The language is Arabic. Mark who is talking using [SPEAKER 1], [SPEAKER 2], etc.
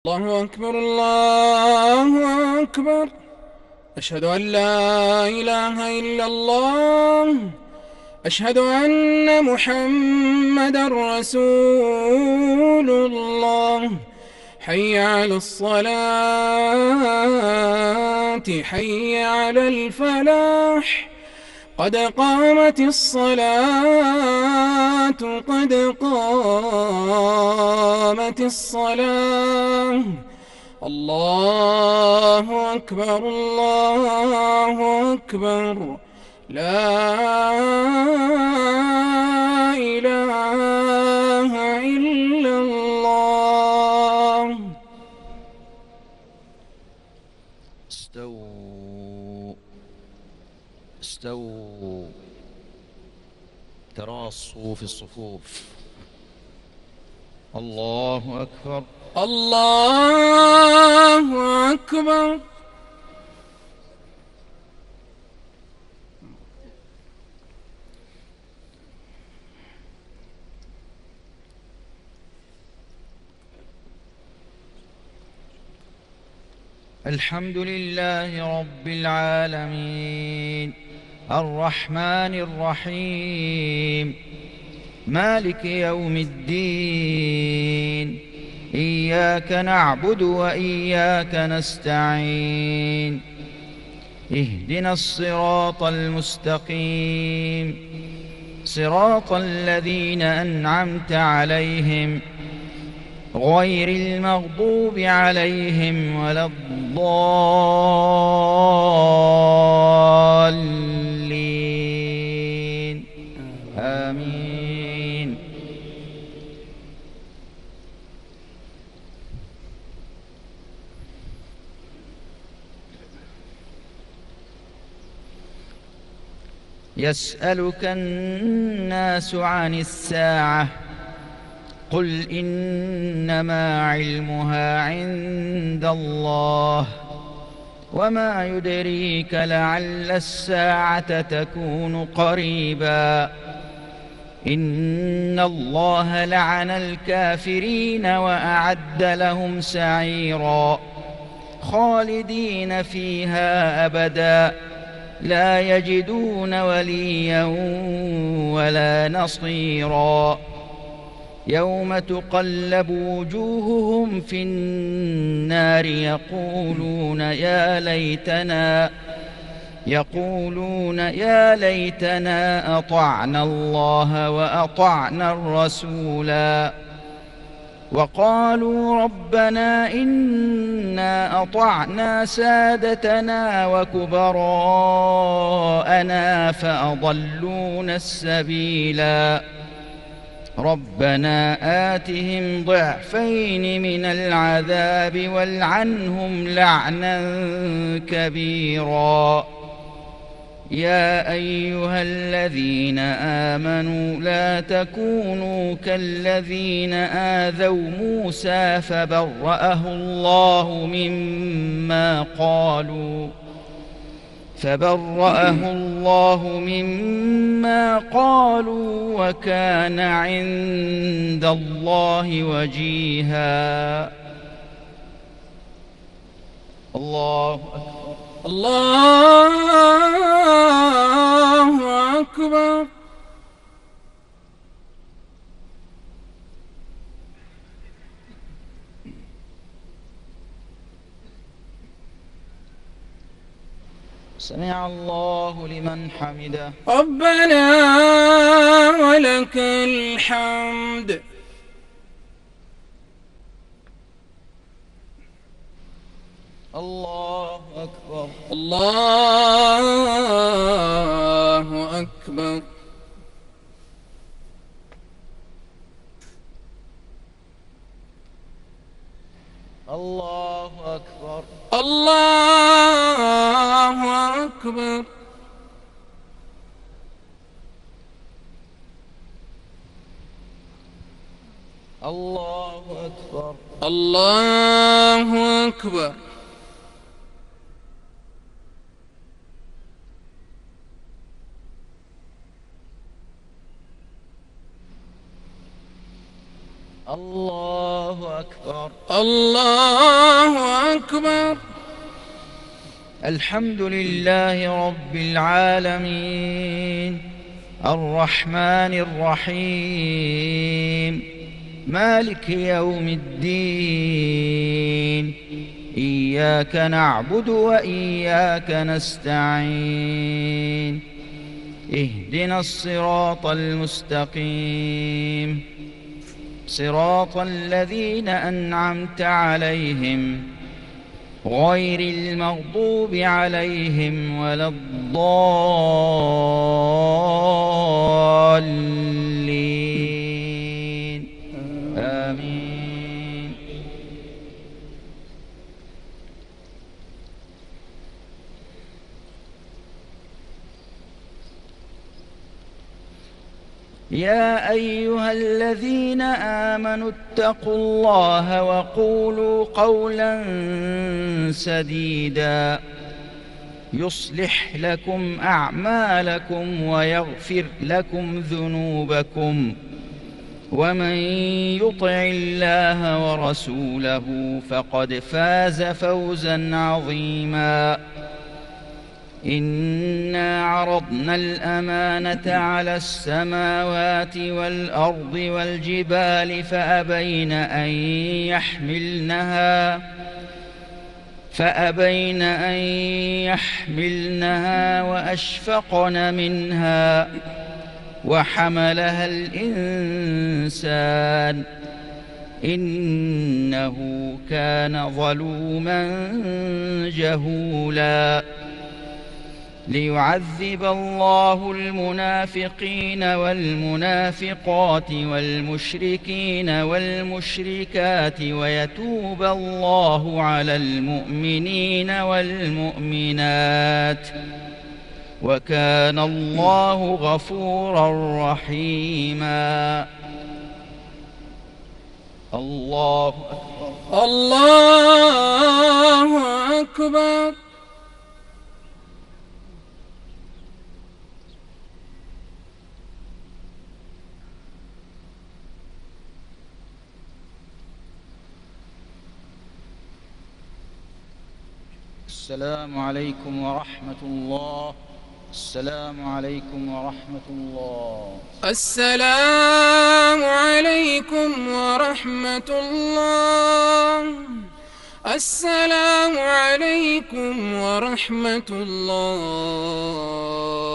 [SPEAKER 1] الله أكبر الله أكبر. أشهد أن لا إله إلا الله. أشهد أن محمدا رسول الله. حي على الصلاة، حي على الفلاح. قد قامت الصلاة، قد قامت الصلاة. الله أكبر الله أكبر. لا إله إلا الله.
[SPEAKER 2] استووا استووا، تراصوا في الصفوف. الله أكبر
[SPEAKER 1] الله أكبر.
[SPEAKER 2] الحمد لله رب العالمين، الرحمن الرحيم، مالك يوم الدين. إياك نعبد وإياك نستعين. اهدنا الصراط المستقيم، صراط الذين أنعمت عليهم غير المغضوب عليهم ولا الضالين. آمين. يسألك الناس عن الساعة، قل إنما علمها عند الله، وما يدريك لعل الساعة تكون قريبا. إن الله لعن الكافرين وأعد لهم سعيرا، خالدين فيها أبدا، لا يجدون وليا ولا نصيرا. يوم تقلب وجوههم في النار يقولون يا ليتنا أطعنا الله وأطعنا الرسولا. وقالوا ربنا إنا أطعنا سادتنا وكبراءنا فأضلونا السبيلا. ربنا آتهم ضعفين من العذاب والعنهم لعنا كبيرا. يا أيها الذين آمنوا لا تكونوا كالذين آذوا موسى فبرأه الله مما قالوا وكان عند الله وجيها. الله أكبر
[SPEAKER 1] الله أكبر.
[SPEAKER 2] سمع الله لمن حمده.
[SPEAKER 1] ربنا ولك الحمد.
[SPEAKER 2] الله أكبر
[SPEAKER 1] الله أكبر.
[SPEAKER 2] الله أكبر
[SPEAKER 1] الله أكبر.
[SPEAKER 2] الله أكبر
[SPEAKER 1] الله أكبر.
[SPEAKER 2] الله أكبر.
[SPEAKER 1] الله أكبر.
[SPEAKER 2] الحمد لله رب العالمين الرحمن الرحيم مالك يوم الدين إياك نعبد وإياك نستعين اهدنا الصراط المستقيم صراط الذين أنعمت عليهم غير المغضوب عليهم ولا الضالين آمين. يا أيها الذين آمنوا اتقوا الله وقولوا قولا سديدا يصلح لكم أعمالكم ويغفر لكم ذنوبكم ومن يطع الله ورسوله فقد فاز فوزا عظيما. إنا عرضنا الأمانة على السماوات والأرض والجبال فأبين أن يحملنها وأشفقن منها وحملها الإنسان إنه كان ظلوما جهولا. ليعذب الله المنافقين والمنافقات والمشركين والمشركات ويتوب الله على المؤمنين والمؤمنات وكان الله غفورا رحيما. الله أكبر.
[SPEAKER 1] الله أكبر.
[SPEAKER 2] السلام عليكم ورحمة الله. السلام عليكم ورحمة الله.
[SPEAKER 1] السلام عليكم ورحمة الله. السلام عليكم ورحمة الله.